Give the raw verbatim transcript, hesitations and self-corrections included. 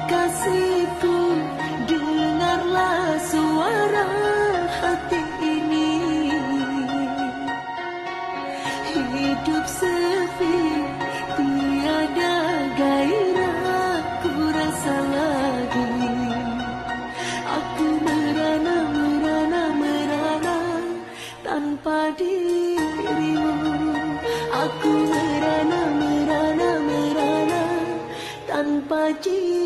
Kekasihku, dengarlah suara hati ini. Hidup sepi, tiada gairah ku rasa lagi. Aku merana, merana, merana tanpa dirimu. Aku merana, merana, merana tanpa cinta.